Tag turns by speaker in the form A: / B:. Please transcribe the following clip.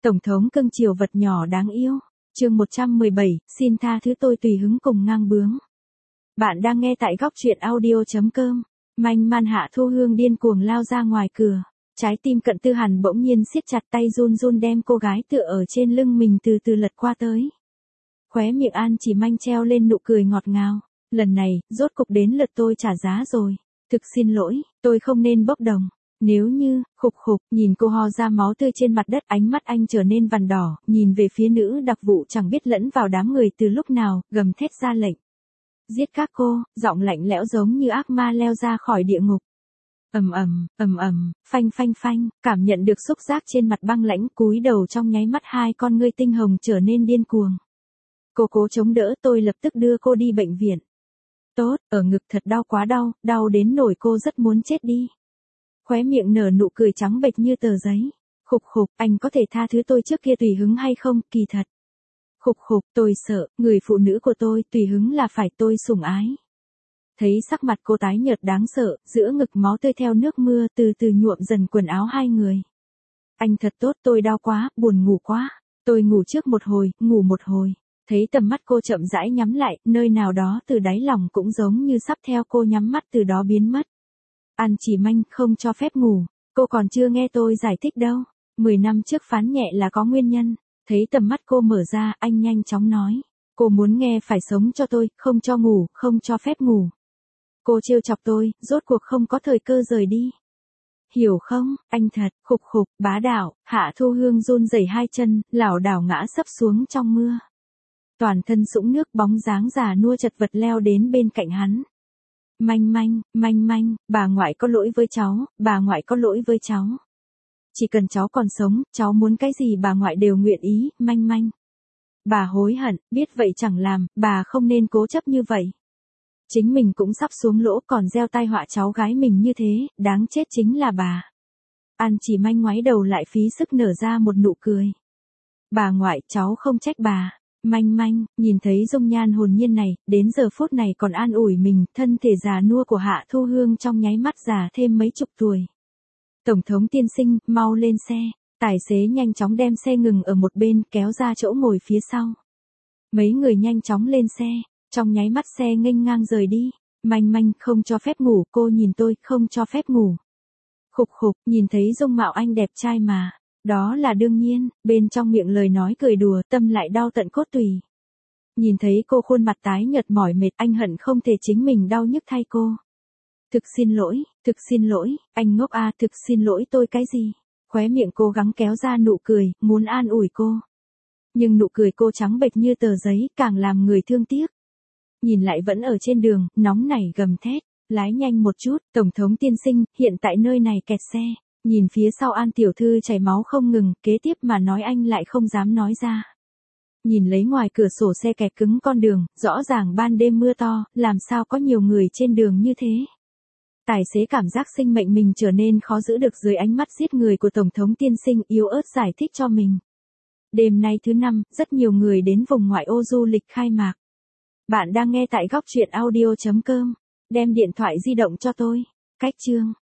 A: Tổng thống cưng chiều vật nhỏ đáng yêu. Chương 117, xin tha thứ tôi tùy hứng cùng ngang bướng. Bạn đang nghe tại góc truyện audio.com. Manh man Hạ Thu Hương điên cuồng lao ra ngoài cửa. Trái tim Cận Tư Hàn bỗng nhiên siết chặt, tay run run đem cô gái tựa ở trên lưng mình từ từ lật qua tới. Khóe miệng An Chỉ Manh treo lên nụ cười ngọt ngào. Lần này, rốt cục đến lượt tôi trả giá rồi. Thực xin lỗi, tôi không nên bốc đồng. Nếu như, khục, nhìn cô ho ra máu tươi trên mặt đất, ánh mắt anh trở nên vằn đỏ, nhìn về phía nữ đặc vụ chẳng biết lẫn vào đám người từ lúc nào, gầm thét ra lệnh. Giết các cô, giọng lạnh lẽo giống như ác ma leo ra khỏi địa ngục. Phanh, cảm nhận được xúc giác trên mặt băng lãnh, cúi đầu trong nháy mắt hai con ngươi tinh hồng trở nên điên cuồng. Cô cố chống đỡ, tôi lập tức đưa cô đi bệnh viện. Tốt, ở ngực thật đau, quá đau, đau đến nỗi cô rất muốn chết đi. Khóe miệng nở nụ cười trắng bệch như tờ giấy. Khục, anh có thể tha thứ tôi trước kia tùy hứng hay không, kỳ thật. Khục, tôi sợ, người phụ nữ của tôi, tùy hứng là phải tôi sủng ái. Thấy sắc mặt cô tái nhợt đáng sợ, giữa ngực máu tươi theo nước mưa từ từ nhuộm dần quần áo hai người. Anh thật tốt, tôi đau quá, buồn ngủ quá. Tôi ngủ trước một hồi, ngủ một hồi. Thấy tầm mắt cô chậm rãi nhắm lại, nơi nào đó từ đáy lòng cũng giống như sắp theo cô nhắm mắt từ đó biến mất. An Chỉ Manh, không cho phép ngủ. Cô còn chưa nghe tôi giải thích đâu. 10 năm trước phán nhẹ là có nguyên nhân. Thấy tầm mắt cô mở ra, anh nhanh chóng nói. Cô muốn nghe phải sống cho tôi, không cho ngủ, không cho phép ngủ. Cô trêu chọc tôi, rốt cuộc không có thời cơ rời đi. Hiểu không, anh thật, khục, bá đạo. Hạ Thu Hương run rẩy hai chân, lảo đảo ngã sấp xuống trong mưa. Toàn thân sũng nước, bóng dáng già nua chật vật leo đến bên cạnh hắn. Manh, bà ngoại có lỗi với cháu, bà ngoại có lỗi với cháu. Chỉ cần cháu còn sống, cháu muốn cái gì bà ngoại đều nguyện ý, Manh. Bà hối hận, biết vậy chẳng làm, bà không nên cố chấp như vậy. Chính mình cũng sắp xuống lỗ còn gieo tai họa cháu gái mình như thế, đáng chết chính là bà. An Chỉ Manh ngoái đầu lại phí sức nở ra một nụ cười. Bà ngoại, cháu không trách bà. Manh, nhìn thấy dung nhan hồn nhiên này, đến giờ phút này còn an ủi mình, thân thể già nua của Hạ Thu Hương trong nháy mắt già thêm mấy chục tuổi. Tổng thống tiên sinh, mau lên xe. Tài xế nhanh chóng đem xe ngừng ở một bên, kéo ra chỗ ngồi phía sau. Mấy người nhanh chóng lên xe, trong nháy mắt xe nghênh ngang rời đi. Manh, không cho phép ngủ, cô nhìn tôi, không cho phép ngủ. Khục, nhìn thấy dung mạo anh đẹp trai mà. Đó là đương nhiên, bên trong miệng lời nói cười đùa, tâm lại đau tận cốt tủy. Nhìn thấy cô khuôn mặt tái nhợt mỏi mệt, anh hận không thể chính mình đau nhức thay cô. Thực xin lỗi, anh ngốc à, thực xin lỗi tôi cái gì? Khóe miệng cố gắng kéo ra nụ cười, muốn an ủi cô. Nhưng nụ cười cô trắng bệch như tờ giấy, càng làm người thương tiếc. Nhìn lại vẫn ở trên đường, nóng nảy gầm thét, lái nhanh một chút, tổng thống tiên sinh, hiện tại nơi này kẹt xe. Nhìn phía sau An tiểu thư chảy máu không ngừng, kế tiếp mà nói anh lại không dám nói ra. Nhìn lấy ngoài cửa sổ xe kẹt cứng con đường, rõ ràng ban đêm mưa to, làm sao có nhiều người trên đường như thế. Tài xế cảm giác sinh mệnh mình trở nên khó giữ được dưới ánh mắt giết người của Tổng thống tiên sinh, yếu ớt giải thích cho mình. Đêm nay thứ 5, rất nhiều người đến vùng ngoại ô du lịch khai mạc. Bạn đang nghe tại góc truyện audio.com. Đem điện thoại di động cho tôi. Cách chương.